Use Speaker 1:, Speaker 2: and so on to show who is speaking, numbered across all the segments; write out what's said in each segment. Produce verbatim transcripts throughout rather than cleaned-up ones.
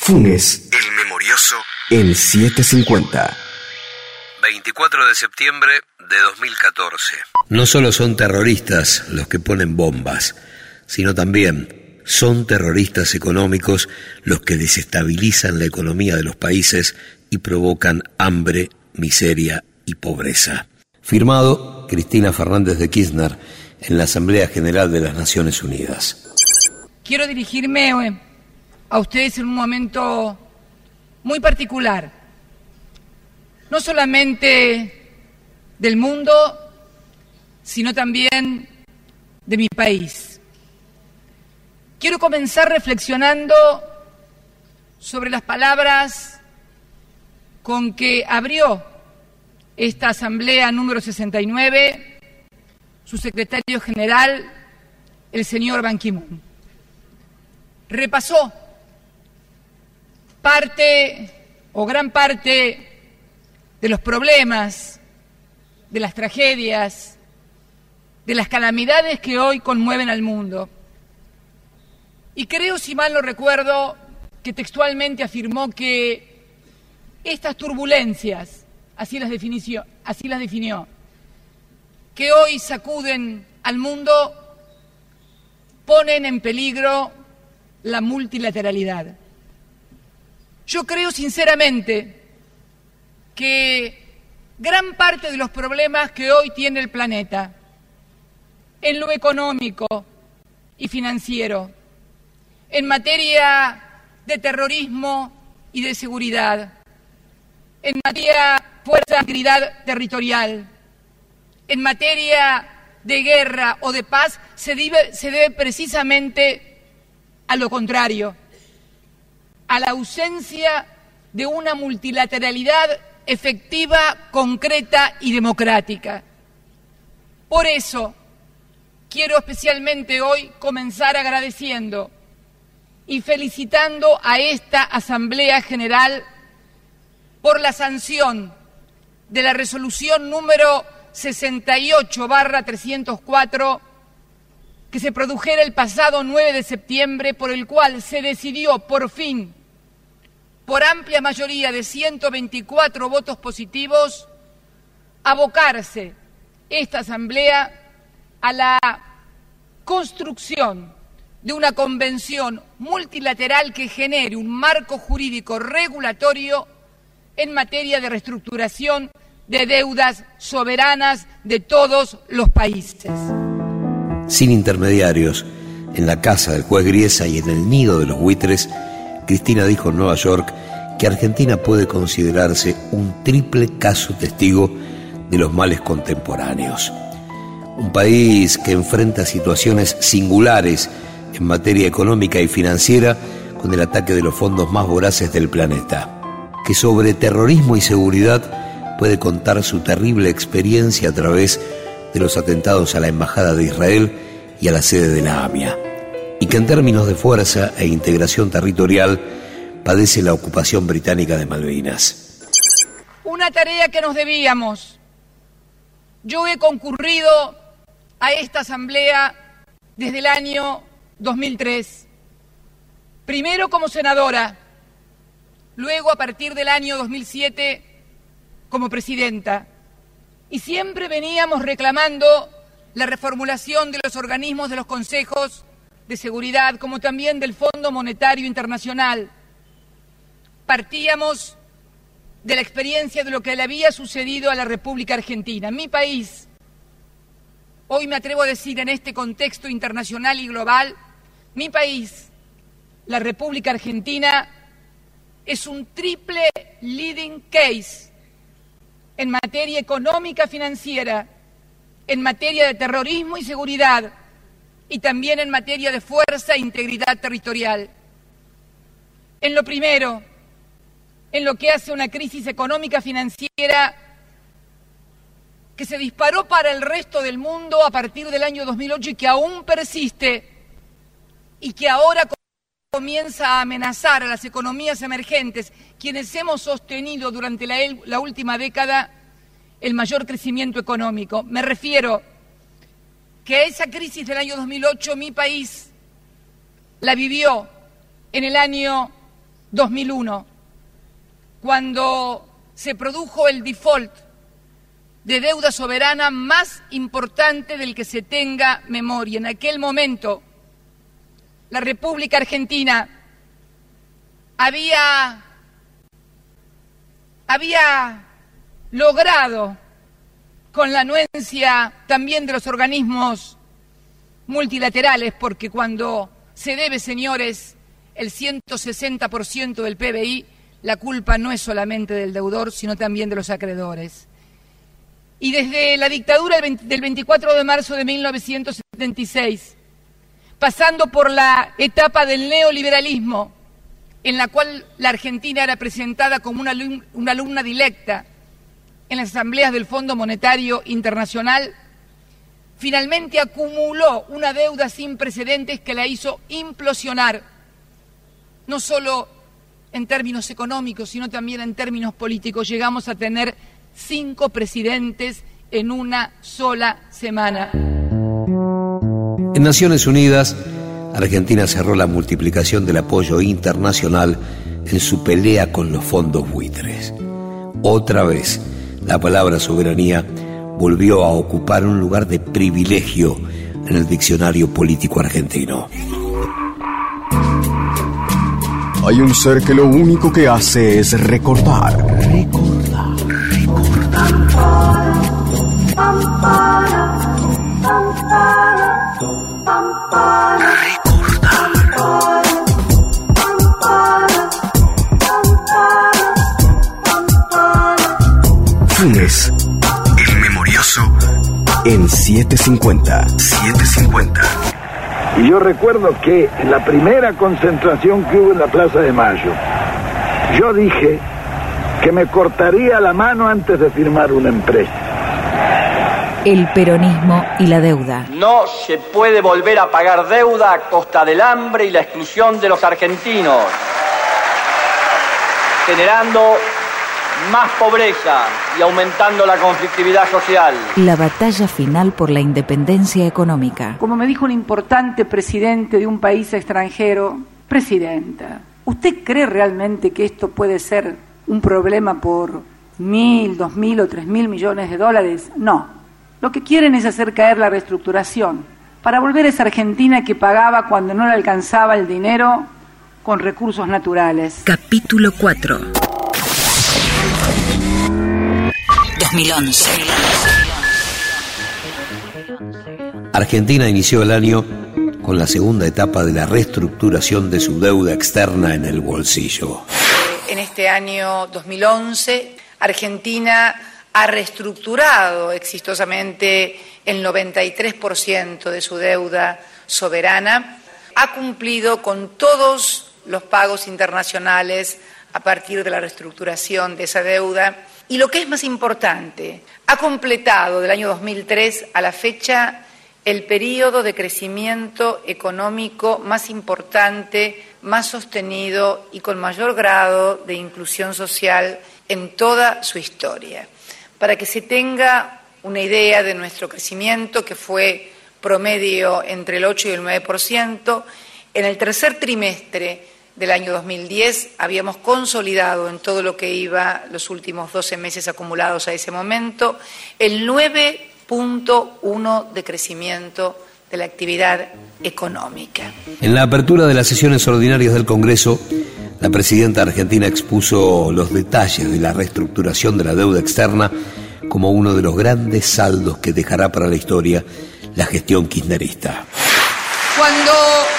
Speaker 1: Funes, el memorioso, en setecientos cincuenta.
Speaker 2: veinticuatro de septiembre de dos mil catorce. No solo son terroristas los que ponen bombas, sino también son terroristas económicos los que desestabilizan la economía de los países y provocan hambre, miseria y pobreza. Firmado Cristina Fernández de Kirchner en la Asamblea General de las Naciones Unidas.
Speaker 3: Quiero dirigirme a ustedes en un momento muy particular, no solamente del mundo, sino también de mi país. Quiero comenzar reflexionando sobre las palabras con que abrió esta asamblea número sesenta y nueve su secretario general, el señor Ban Ki-moon. Repasó parte o gran parte de los problemas, de las tragedias, de las calamidades que hoy conmueven al mundo. Y creo, si mal no recuerdo, que textualmente afirmó que estas turbulencias, así las definió, así las definió, que hoy sacuden al mundo, ponen en peligro la multilateralidad. Yo creo sinceramente que gran parte de los problemas que hoy tiene el planeta, en lo económico y financiero, en materia de terrorismo y de seguridad, en materia de fuerza de integridad territorial, en materia de guerra o de paz, se debe, se debe precisamente a lo contrario, a la ausencia de una multilateralidad efectiva, concreta y democrática. Por eso, quiero especialmente hoy comenzar agradeciendo y felicitando a esta Asamblea General por la sanción de la resolución número sesenta y ocho barra trescientos cuatro que se produjera el pasado nueve de septiembre, por el cual se decidió por fin, por amplia mayoría de ciento veinticuatro votos positivos, abocarse esta Asamblea a la construcción de una convención multilateral que genere un marco jurídico regulatorio en materia de reestructuración de deudas soberanas de todos los países.
Speaker 2: Sin intermediarios, en la casa del juez Griesa y en el nido de los buitres, Cristina dijo en Nueva York que Argentina puede considerarse un triple caso testigo de los males contemporáneos. Un país que enfrenta situaciones singulares en materia económica y financiera con el ataque de los fondos más voraces del planeta, que sobre terrorismo y seguridad puede contar su terrible experiencia a través de los atentados a la Embajada de Israel y a la sede de la AMIA, y que en términos de fuerza e integración territorial padece la ocupación británica de Malvinas.
Speaker 3: Una tarea que nos debíamos. Yo he concurrido a esta asamblea desde el año dos mil tres, primero como senadora, luego a partir del año dos mil siete como presidenta, y siempre veníamos reclamando la reformulación de los organismos de los consejos de seguridad, como también del Fondo Monetario Internacional. Partíamos de la experiencia de lo que le había sucedido a la República Argentina, mi país. Hoy me atrevo a decir, en este contexto internacional y global, mi país, la República Argentina, es un triple leading case en materia económica, financiera, en materia de terrorismo y seguridad, y también en materia de fuerza e integridad territorial. En lo primero, en lo que hace una crisis económica financiera que se disparó para el resto del mundo a partir del año dos mil ocho y que aún persiste y que ahora comienza a amenazar a las economías emergentes, quienes hemos sostenido durante la, la última década el mayor crecimiento económico. Me refiero que esa crisis del año dos mil ocho mi país la vivió en el año dos mil uno, cuando se produjo el default de deuda soberana más importante del que se tenga memoria. En aquel momento, la República Argentina había, había logrado, con la anuencia también de los organismos multilaterales, porque cuando se debe, señores, el ciento sesenta por ciento del P B I, la culpa no es solamente del deudor, sino también de los acreedores. Y desde la dictadura del veinticuatro de marzo de mil novecientos setenta y seis, pasando por la etapa del neoliberalismo, en la cual la Argentina era presentada como una, una alumna directa en las asambleas del Fondo Monetario Internacional, finalmente acumuló una deuda sin precedentes que la hizo implosionar, no solo en términos económicos, sino también en términos políticos. Llegamos a tener cinco presidentes en una sola semana.
Speaker 2: En Naciones Unidas, Argentina cerró la multiplicación del apoyo internacional en su pelea con los fondos buitres. Otra vez, la palabra soberanía volvió a ocupar un lugar de privilegio en el diccionario político argentino.
Speaker 1: Hay un ser que lo único que hace es recordar. Recordar, recordar. Recordar. Funes, el memorioso, en setecientos cincuenta. setecientos cincuenta.
Speaker 4: Y yo recuerdo que en la primera concentración que hubo en la Plaza de Mayo, yo dije que me cortaría la mano antes de firmar una empresa.
Speaker 5: El peronismo y la deuda.
Speaker 6: No se puede volver a pagar deuda a costa del hambre y la exclusión de los argentinos, generando más pobreza y aumentando la conflictividad social.
Speaker 5: La batalla final por la independencia económica.
Speaker 7: Como me dijo un importante presidente de un país extranjero, presidenta, ¿usted cree realmente que esto puede ser un problema por mil, dos mil o tres mil millones de dólares? No. Lo que quieren es hacer caer la reestructuración para volver a esa Argentina que pagaba cuando no le alcanzaba el dinero con recursos naturales.
Speaker 5: Capítulo cuatro. dos mil once.
Speaker 2: Argentina inició el año con la segunda etapa de la reestructuración de su deuda externa en el bolsillo.
Speaker 8: En este año dos mil once, Argentina ha reestructurado exitosamente el noventa y tres por ciento de su deuda soberana, ha cumplido con todos los pagos internacionales a partir de la reestructuración de esa deuda. Y lo que es más importante, ha completado del año dos mil tres a la fecha el periodo de crecimiento económico más importante, más sostenido y con mayor grado de inclusión social en toda su historia. Para que se tenga una idea de nuestro crecimiento, que fue promedio entre el ocho y el nueve por ciento, en el tercer trimestre del año dos mil diez habíamos consolidado en todo lo que iba los últimos doce meses acumulados a ese momento el nueve punto uno de crecimiento de la actividad económica.
Speaker 2: En la apertura de las sesiones ordinarias del Congreso, la presidenta argentina expuso los detalles de la reestructuración de la deuda externa como uno de los grandes saldos que dejará para la historia la gestión kirchnerista.
Speaker 3: Cuando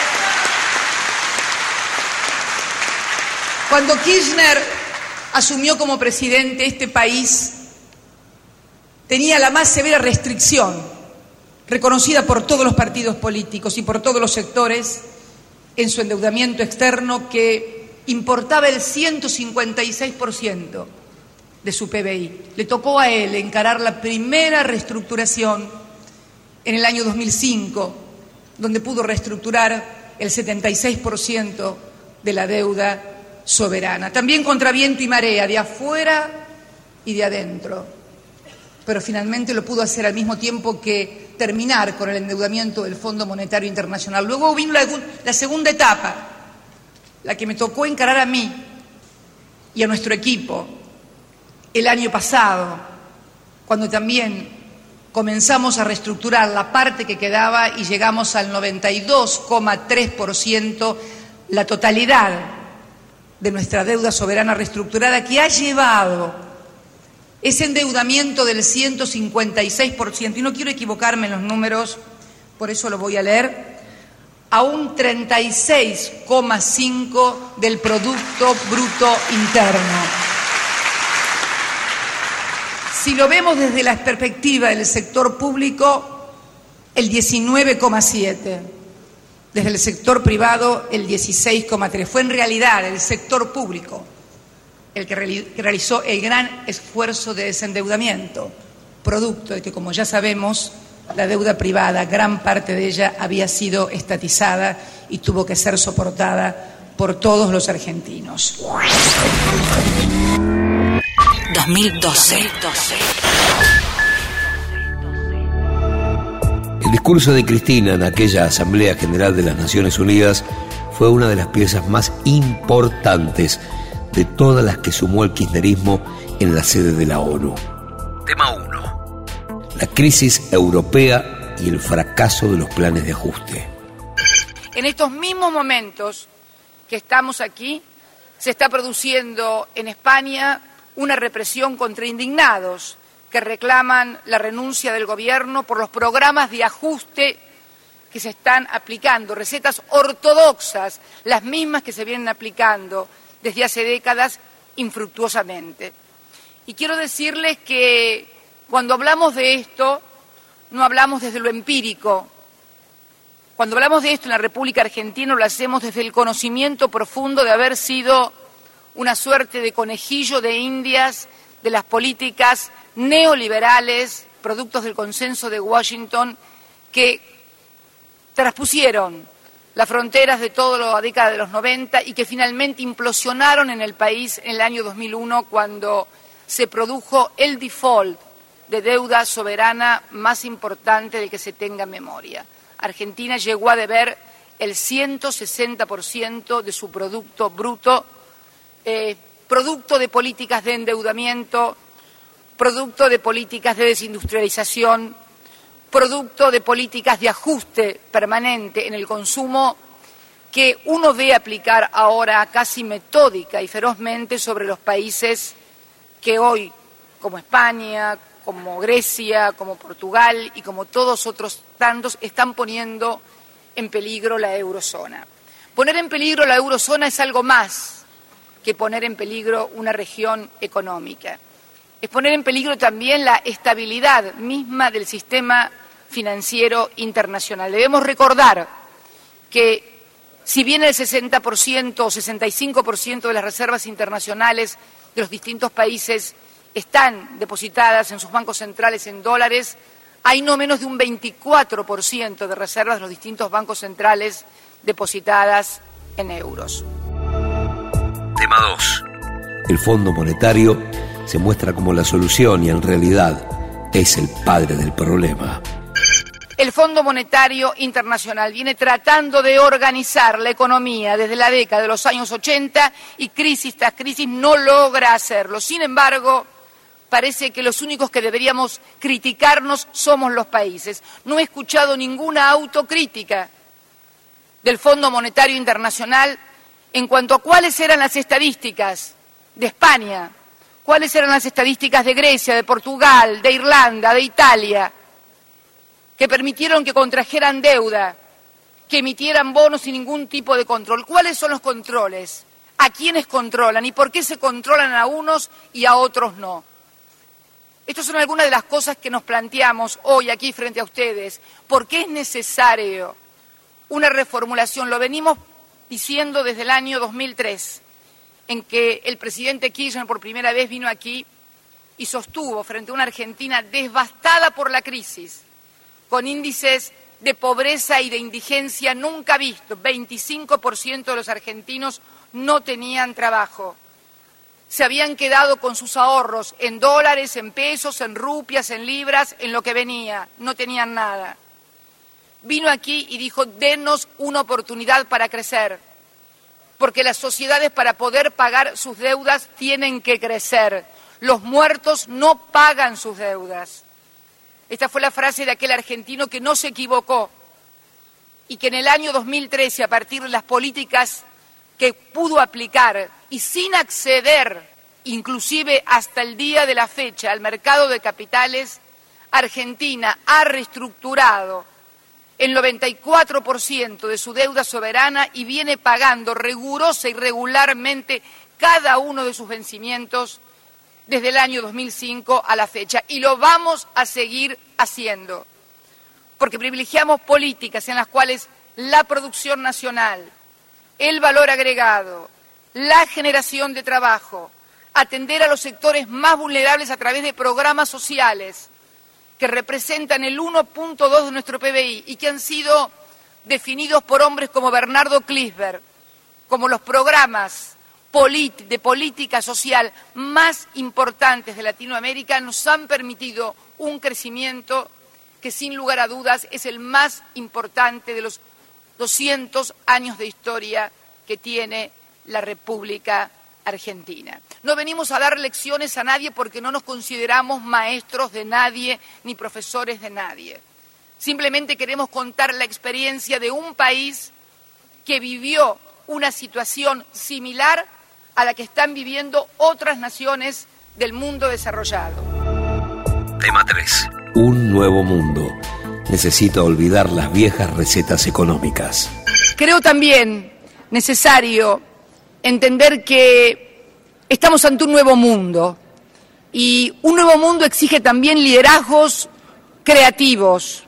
Speaker 3: Cuando Kirchner asumió como presidente, este país tenía la más severa restricción, reconocida por todos los partidos políticos y por todos los sectores, en su endeudamiento externo, que importaba el ciento cincuenta y seis por ciento de su P B I. Le tocó a él encarar la primera reestructuración en el año dos mil cinco, donde pudo reestructurar el setenta y seis por ciento de la deuda soberana, también contra viento y marea, de afuera y de adentro, pero finalmente lo pudo hacer al mismo tiempo que terminar con el endeudamiento del Fondo Monetario Internacional. Luego vino la, la segunda etapa,
Speaker 8: la que me tocó encarar a mí y a nuestro equipo el año pasado, cuando también comenzamos a reestructurar la parte que quedaba y llegamos al noventa y dos coma tres por ciento, la totalidad de nuestra deuda soberana reestructurada, que ha llevado ese endeudamiento del ciento cincuenta y seis por ciento, y no quiero equivocarme en los números, por eso lo voy a leer, a un treinta y seis coma cinco por ciento del Producto Bruto Interno. Si lo vemos desde la perspectiva del sector público, el diecinueve coma siete por ciento. Desde el sector privado, el dieciséis coma tres por ciento. Fue en realidad el sector público el que realizó el gran esfuerzo de desendeudamiento, producto de que, como ya sabemos, la deuda privada, gran parte de ella había sido estatizada y tuvo que ser soportada por todos los argentinos.
Speaker 5: dos mil doce.
Speaker 2: El discurso de Cristina en aquella Asamblea General de las Naciones Unidas fue una de las piezas más importantes de todas las que sumó el kirchnerismo en la sede de la ONU. Tema uno. La crisis europea y el fracaso de los planes de ajuste.
Speaker 8: En estos mismos momentos que estamos aquí, se está produciendo en España una represión contra indignados que reclaman la renuncia del gobierno por los programas de ajuste que se están aplicando, recetas ortodoxas, las mismas que se vienen aplicando desde hace décadas infructuosamente. Y quiero decirles que cuando hablamos de esto, no hablamos desde lo empírico. Cuando hablamos de esto en la República Argentina, lo hacemos desde el conocimiento profundo de haber sido una suerte de conejillo de indias de las políticas neoliberales, productos del consenso de Washington, que traspusieron las fronteras de toda la década de los noventa y que finalmente implosionaron en el país en el año dos mil uno, cuando se produjo el default de deuda soberana más importante del que se tenga memoria. Argentina llegó a deber el ciento sesenta por ciento de su Producto Bruto, eh, producto de políticas de endeudamiento, producto de políticas de desindustrialización, producto de políticas de ajuste permanente en el consumo que uno ve aplicar ahora casi metódica y ferozmente sobre los países que hoy, como España, como Grecia, como Portugal y como todos otros tantos, están poniendo en peligro la eurozona. Poner en peligro la eurozona es algo más que poner en peligro una región económica. Es poner en peligro también la estabilidad misma del sistema financiero internacional. Debemos recordar que si bien el sesenta por ciento o sesenta y cinco por ciento de las reservas internacionales de los distintos países están depositadas en sus bancos centrales en dólares, hay no menos de un veinticuatro por ciento de reservas de los distintos bancos centrales depositadas en euros.
Speaker 2: Tema dos. El Fondo Monetario se muestra como la solución y en realidad es el padre del problema.
Speaker 8: El Fondo Monetario Internacional viene tratando de organizar la economía desde la década de los años ochenta y crisis tras crisis no logra hacerlo. Sin embargo, parece que los únicos que deberíamos criticarnos somos los países. No he escuchado ninguna autocrítica del Fondo Monetario Internacional en cuanto a cuáles eran las estadísticas de España, cuáles eran las estadísticas de Grecia, de Portugal, de Irlanda, de Italia, que permitieron que contrajeran deuda, que emitieran bonos sin ningún tipo de control. ¿Cuáles son los controles? ¿A quiénes controlan? ¿Y por qué se controlan a unos y a otros no? Estas son algunas de las cosas que nos planteamos hoy aquí frente a ustedes. ¿Por qué es necesario una reformulación? Lo venimos diciendo desde el año dos mil tres, en que el presidente Kirchner por primera vez vino aquí y sostuvo frente a una Argentina devastada por la crisis, con índices de pobreza y de indigencia nunca vistos. veinticinco por ciento de los argentinos no tenían trabajo. Se habían quedado con sus ahorros en dólares, en pesos, en rupias, en libras, en lo que venía. No tenían nada. Vino aquí y dijo, denos una oportunidad para crecer. porque las sociedades para poder pagar sus deudas tienen que crecer. Los muertos no pagan sus deudas. Esta fue la frase de aquel argentino que no se equivocó y que en el año dos mil trece, a partir de las políticas que pudo aplicar y sin acceder, inclusive hasta el día de la fecha, al mercado de capitales, Argentina ha reestructurado el noventa y cuatro por ciento de su deuda soberana y viene pagando rigurosa y regularmente cada uno de sus vencimientos desde el año dos mil cinco a la fecha. Y lo vamos a seguir haciendo, porque privilegiamos políticas en las cuales la producción nacional, el valor agregado, la generación de trabajo, atender a los sectores más vulnerables a través de programas sociales, que representan el uno punto dos de nuestro P B I y que han sido definidos por hombres como Bernardo Klinsberg, como los programas de política social más importantes de Latinoamérica, nos han permitido un crecimiento que sin lugar a dudas es el más importante de los doscientos años de historia que tiene la República Argentina. No venimos a dar lecciones a nadie porque no nos consideramos maestros de nadie ni profesores de nadie. Simplemente queremos contar la experiencia de un país que vivió una situación similar a la que están viviendo otras naciones del mundo desarrollado.
Speaker 2: Tema tres. Un nuevo mundo. Necesita olvidar las viejas recetas económicas.
Speaker 8: Creo también necesario entender que estamos ante un nuevo mundo y un nuevo mundo exige también liderazgos creativos,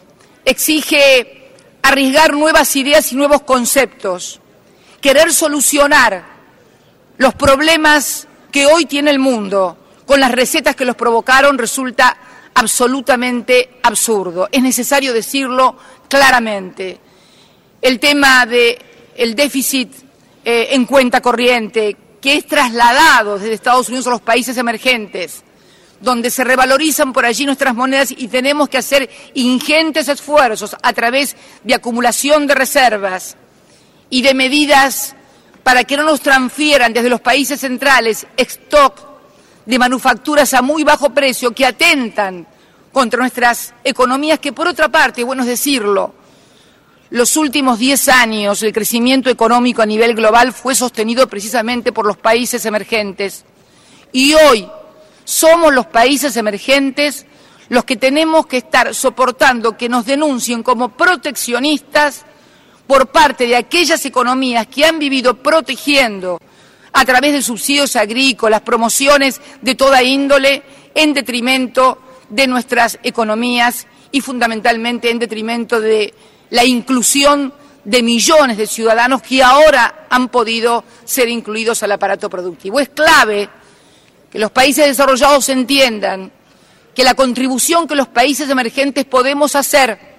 Speaker 8: exige arriesgar nuevas ideas y nuevos conceptos, querer solucionar los problemas que hoy tiene el mundo con las recetas que los provocaron resulta absolutamente absurdo. Es necesario decirlo claramente. El tema del déficit eh, en cuenta corriente, que es trasladado desde Estados Unidos a los países emergentes, donde se revalorizan por allí nuestras monedas y tenemos que hacer ingentes esfuerzos a través de acumulación de reservas y de medidas para que no nos transfieran desde los países centrales stock de manufacturas a muy bajo precio que atentan contra nuestras economías, que por otra parte, bueno es decirlo, los últimos diez años el crecimiento económico a nivel global fue sostenido precisamente por los países emergentes. Y hoy somos los países emergentes los que tenemos que estar soportando que nos denuncien como proteccionistas por parte de aquellas economías que han vivido protegiendo a través de subsidios agrícolas, promociones de toda índole, en detrimento de nuestras economías y fundamentalmente en detrimento de la inclusión de millones de ciudadanos que ahora han podido ser incluidos al aparato productivo. Es clave que los países desarrollados entiendan que la contribución que los países emergentes podemos hacer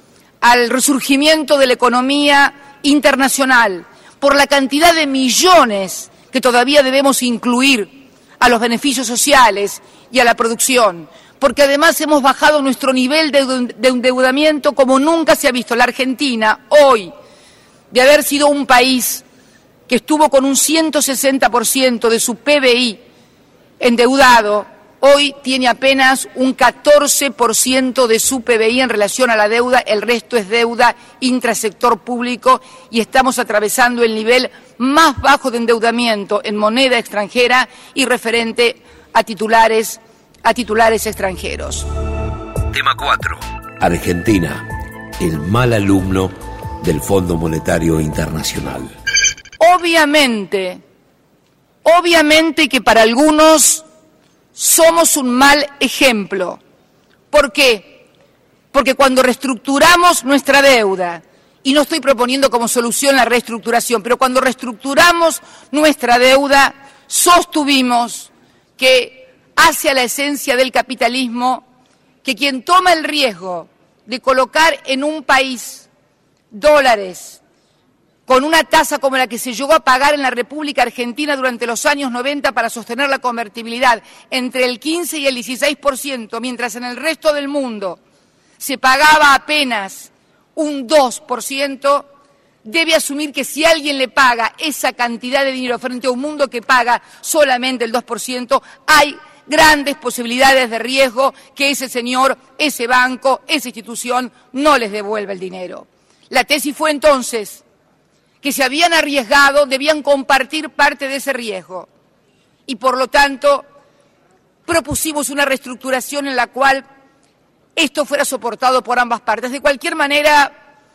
Speaker 8: al resurgimiento de la economía internacional, por la cantidad de millones que todavía debemos incluir a los beneficios sociales y a la producción, porque además hemos bajado nuestro nivel de endeudamiento como nunca se ha visto. La Argentina, hoy, de haber sido un país que estuvo con un ciento sesenta por ciento de su P B I endeudado, hoy tiene apenas un catorce por ciento de su P B I en relación a la deuda, el resto es deuda intrasector público y estamos atravesando el nivel más bajo de endeudamiento en moneda extranjera y referente a titulares, a titulares extranjeros.
Speaker 2: Tema cuatro. Argentina, el mal alumno del Fondo Monetario Internacional.
Speaker 8: Obviamente, obviamente que para algunos somos un mal ejemplo. ¿Por qué? Porque cuando reestructuramos nuestra deuda, y no estoy proponiendo como solución la reestructuración, pero cuando reestructuramos nuestra deuda, sostuvimos que hacia la esencia del capitalismo, que quien toma el riesgo de colocar en un país dólares con una tasa como la que se llegó a pagar en la República Argentina durante los años noventa para sostener la convertibilidad entre el quince y el dieciséis por ciento, mientras en el resto del mundo se pagaba apenas un dos por ciento, debe asumir que si alguien le paga esa cantidad de dinero frente a un mundo que paga solamente el dos por ciento, hay grandes posibilidades de riesgo que ese señor, ese banco, esa institución no les devuelva el dinero. La tesis fue entonces que si habían arriesgado, debían compartir parte de ese riesgo. Y por lo tanto, propusimos una reestructuración en la cual esto fuera soportado por ambas partes. De cualquier manera,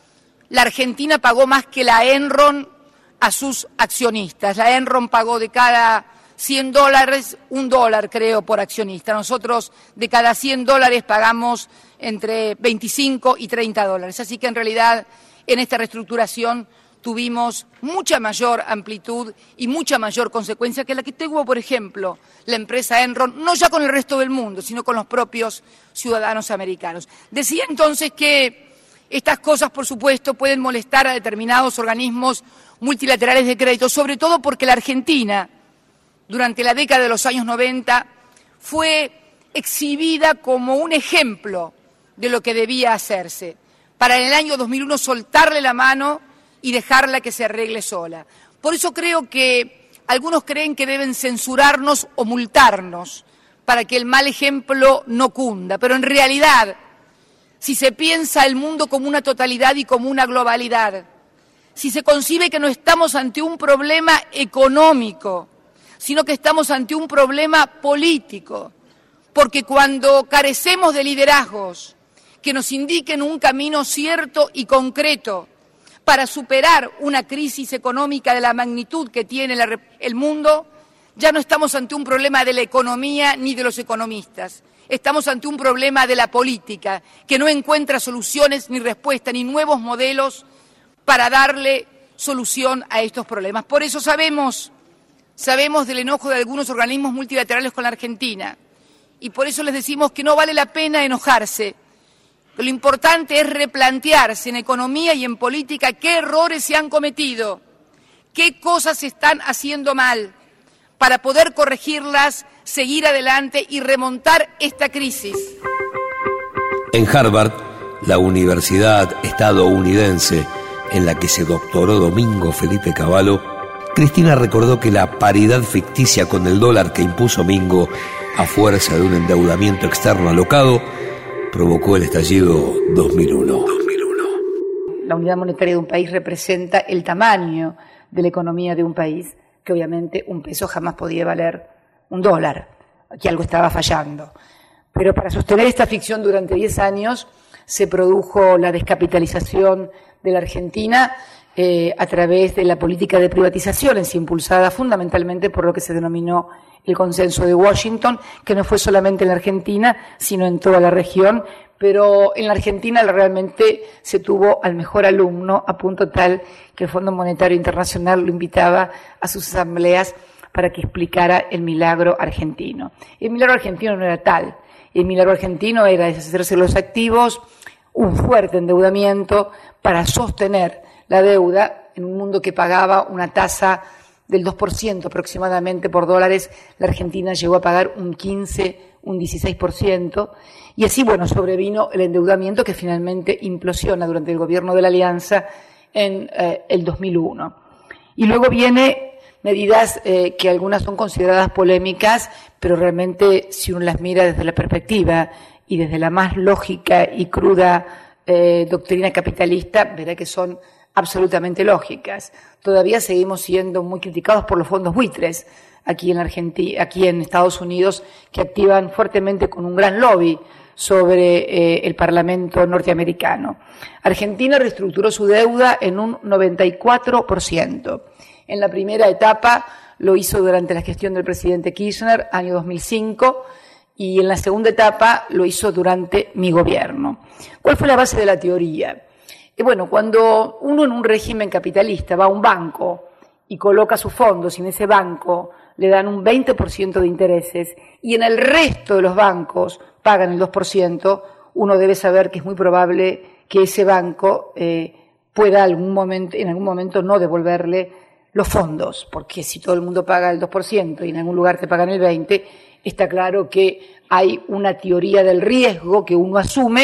Speaker 8: la Argentina pagó más que la Enron a sus accionistas. La Enron pagó de cada cien dólares, un dólar creo por accionista. Nosotros de cada cien dólares pagamos entre veinticinco y treinta dólares. Así que en realidad en esta reestructuración tuvimos mucha mayor amplitud y mucha mayor consecuencia que la que tuvo, por ejemplo, la empresa Enron, no ya con el resto del mundo, sino con los propios ciudadanos americanos. Decía entonces que estas cosas, por supuesto, pueden molestar a determinados organismos multilaterales de crédito, sobre todo porque la Argentina, durante la década de los años noventa, fue exhibida como un ejemplo de lo que debía hacerse, para en el año dos mil uno soltarle la mano y dejarla que se arregle sola. Por eso creo que algunos creen que deben censurarnos o multarnos para que el mal ejemplo no cunda, pero en realidad, si se piensa el mundo como una totalidad y como una globalidad, si se concibe que no estamos ante un problema económico, sino que estamos ante un problema político, porque cuando carecemos de liderazgos que nos indiquen un camino cierto y concreto para superar una crisis económica de la magnitud que tiene la, el mundo, ya no estamos ante un problema de la economía ni de los economistas. Estamos ante un problema de la política, que no encuentra soluciones ni respuestas ni nuevos modelos para darle solución a estos problemas. Por eso sabemos, sabemos del enojo de algunos organismos multilaterales con la Argentina y por eso les decimos que no vale la pena enojarse. Lo importante es replantearse en economía y en política qué errores se han cometido, qué cosas se están haciendo mal, para poder corregirlas, seguir adelante y remontar esta crisis.
Speaker 2: En Harvard, la universidad estadounidense en la que se doctoró Domingo Felipe Cavallo, Cristina recordó que la paridad ficticia con el dólar que impuso Mingo a fuerza de un endeudamiento externo alocado provocó el estallido dos mil uno.
Speaker 7: La unidad monetaria de un país representa el tamaño de la economía de un país, que obviamente un peso jamás podía valer un dólar, aquí algo estaba fallando. Pero para sostener esta ficción durante diez años se produjo la descapitalización de la Argentina eh, a través de la política de privatizaciones impulsada fundamentalmente por lo que se denominó el consenso de Washington, que no fue solamente en la Argentina, sino en toda la región, pero en la Argentina realmente se tuvo al mejor alumno, a punto tal que el Fondo Monetario Internacional lo invitaba a sus asambleas para que explicara el milagro argentino. El milagro argentino no era tal, el milagro argentino era deshacerse de los activos, un fuerte endeudamiento para sostener la deuda en un mundo que pagaba una tasa del dos por ciento aproximadamente por dólares. La Argentina llegó a pagar un quince, un dieciséis por ciento, y así, bueno, sobrevino el endeudamiento que finalmente implosiona durante el gobierno de la Alianza en eh, el dos mil uno. Y luego viene medidas eh, que algunas son consideradas polémicas, pero realmente si uno las mira desde la perspectiva y desde la más lógica y cruda eh, doctrina capitalista, verá que son absolutamente lógicas. Todavía seguimos siendo muy criticados por los fondos buitres aquí en Argentina, aquí en Estados Unidos, que activan fuertemente con un gran lobby sobre eh, el Parlamento norteamericano. Argentina reestructuró su deuda en un noventa y cuatro por ciento. En la primera etapa lo hizo durante la gestión del presidente Kirchner, año dos mil cinco, y en la segunda etapa lo hizo durante mi gobierno. ¿Cuál fue la base de la teoría? Y bueno, cuando uno en un régimen capitalista va a un banco y coloca sus fondos y en ese banco le dan un veinte por ciento de intereses y en el resto de los bancos pagan el dos por ciento, uno debe saber que es muy probable que ese banco eh, pueda algún momento, en algún momento no devolverle los fondos, porque si todo el mundo paga el dos por ciento y en algún lugar te pagan el veinte por ciento, está claro que hay una teoría del riesgo que uno asume,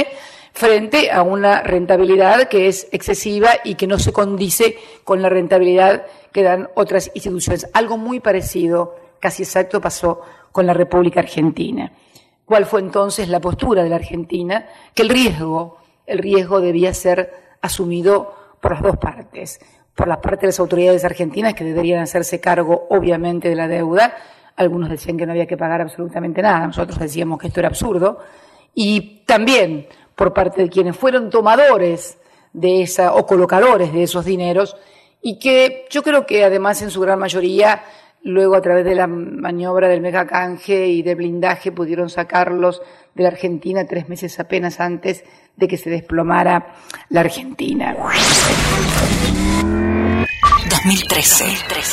Speaker 7: frente a una rentabilidad que es excesiva y que no se condice con la rentabilidad que dan otras instituciones. Algo muy parecido, casi exacto, pasó con la República Argentina. ¿Cuál fue entonces la postura de la Argentina? Que el riesgo, el riesgo debía ser asumido por las dos partes. Por la parte de las autoridades argentinas, que deberían hacerse cargo, obviamente, de la deuda. Algunos decían que no había que pagar absolutamente nada, nosotros decíamos que esto era absurdo. Y también por parte de quienes fueron tomadores de esa, o colocadores de esos dineros, y que yo creo que además en su gran mayoría, luego a través de la maniobra del megacanje y de blindaje, pudieron sacarlos de la Argentina tres meses apenas antes de que se desplomara la Argentina.
Speaker 5: dos mil trece.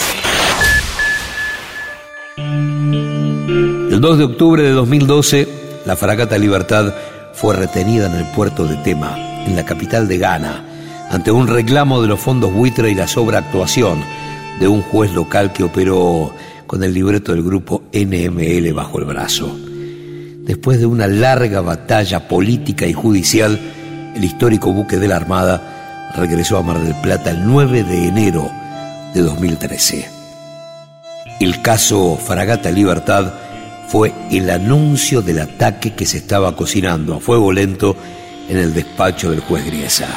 Speaker 2: El dos de octubre de dos mil doce, la fragata Libertad fue retenida en el puerto de Tema, en la capital de Ghana, ante un reclamo de los fondos buitre y la sobreactuación de un juez local que operó con el libreto del grupo N M L bajo el brazo. Después de una larga batalla política y judicial, el histórico buque de la Armada regresó a Mar del Plata el nueve de enero de dos mil trece. El caso Fragata Libertad fue el anuncio del ataque que se estaba cocinando a fuego lento en el despacho del juez Griesa.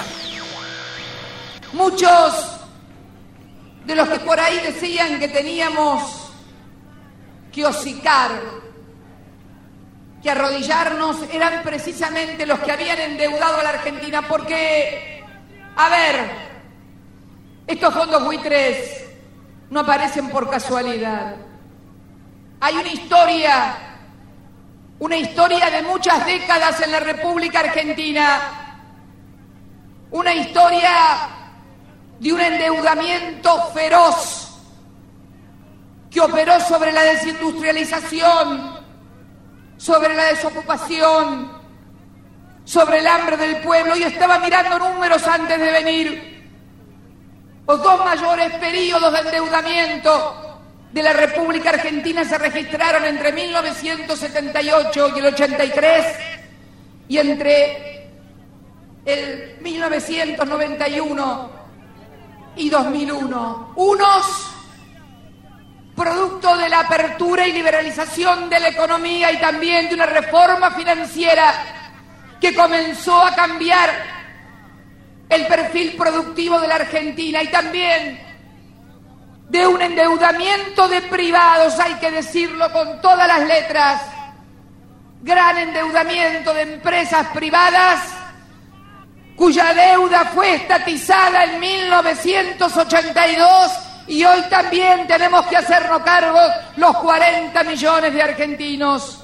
Speaker 3: Muchos de los que por ahí decían que teníamos que hocicar, que arrodillarnos, eran precisamente los que habían endeudado a la Argentina, porque, a ver, estos fondos buitres no aparecen por casualidad. Hay una historia, una historia de muchas décadas en la República Argentina, una historia de un endeudamiento feroz que operó sobre la desindustrialización, sobre la desocupación, sobre el hambre del pueblo. Y estaba mirando números antes de venir. Los dos mayores periodos de endeudamiento de la República Argentina se registraron entre mil novecientos setenta y ocho y el ochenta y tres, y entre el mil novecientos noventa y uno y dos mil uno. Unos producto de la apertura y liberalización de la economía y también de una reforma financiera que comenzó a cambiar el perfil productivo de la Argentina, y también de un endeudamiento de privados, hay que decirlo con todas las letras, gran endeudamiento de empresas privadas cuya deuda fue estatizada en mil novecientos ochenta y dos, y hoy también tenemos que hacernos cargo los cuarenta millones de argentinos.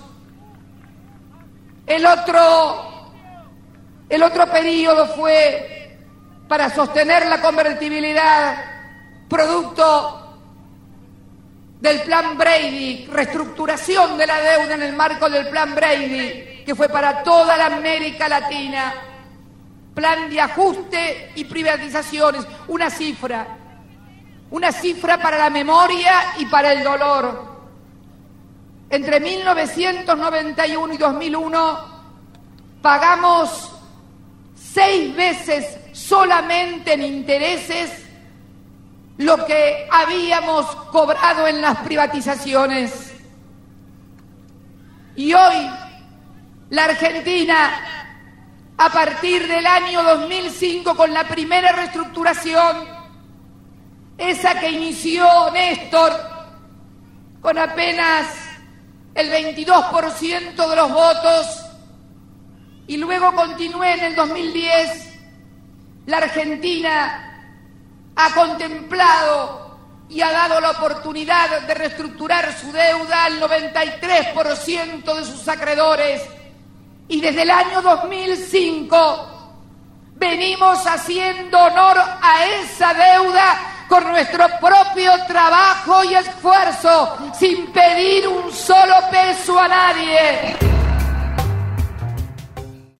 Speaker 3: El otro, el otro periodo fue para sostener la convertibilidad, producto del Plan Brady, reestructuración de la deuda en el marco del Plan Brady, que fue para toda la América Latina, plan de ajuste y privatizaciones, una cifra, una cifra para la memoria y para el dolor. Entre mil novecientos noventa y uno y dos mil uno pagamos seis veces solamente en intereses lo que habíamos cobrado en las privatizaciones. Y hoy la Argentina, a partir del año dos mil cinco, con la primera reestructuración, esa que inició Néstor con apenas el veintidós por ciento de los votos, y luego continué en el dos mil diez, la Argentina ha contemplado y ha dado la oportunidad de reestructurar su deuda al noventa y tres por ciento de sus acreedores, y desde el año dos mil cinco venimos haciendo honor a esa deuda con nuestro propio trabajo y esfuerzo, sin pedir un solo peso a nadie.